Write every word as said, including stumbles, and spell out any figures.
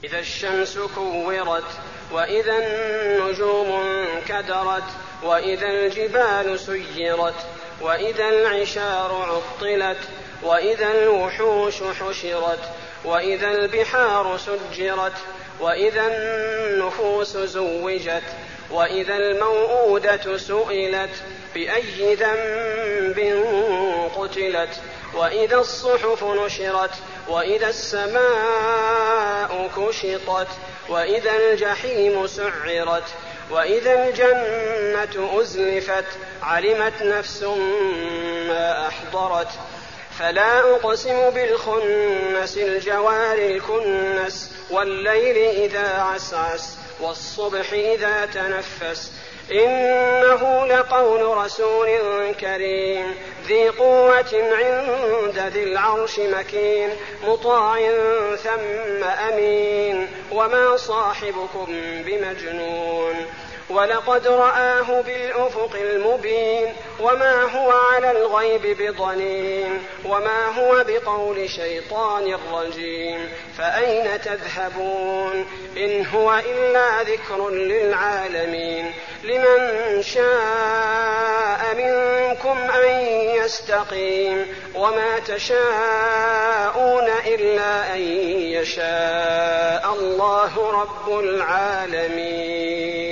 إذا الشمس كورت وإذا النجوم انكدرت وإذا الجبال سيرت وإذا العشار عطلت وإذا الوحوش حشرت وإذا البحار سجرت وإذا النفوس زوجت وإذا الموءودة سئلت بأي ذنب قتلت وإذا الصحف نشرت وإذا السماء كشطت وإذا الجحيم سعرت وإذا الجنة أزلفت علمت نفس ما أحضرت فلا أقسم بالخنس الجوار الكنس والليل إذا عسعس والصبح إذا تنفس إنه لقول رسول كريم ذي قوة عند ذي العرش مكين مطاع ثم أمين وما صاحبكم بمجنون ولقد رآه بالأفق المبين وما هو على الغيب بضنين وما هو بقول شيطان رجيم فأين تذهبون إن هو إلا ذكر للعالمين لمن شاء منكم أن يستقيم وما تشاءون إلا أن يشاء الله رب العالمين.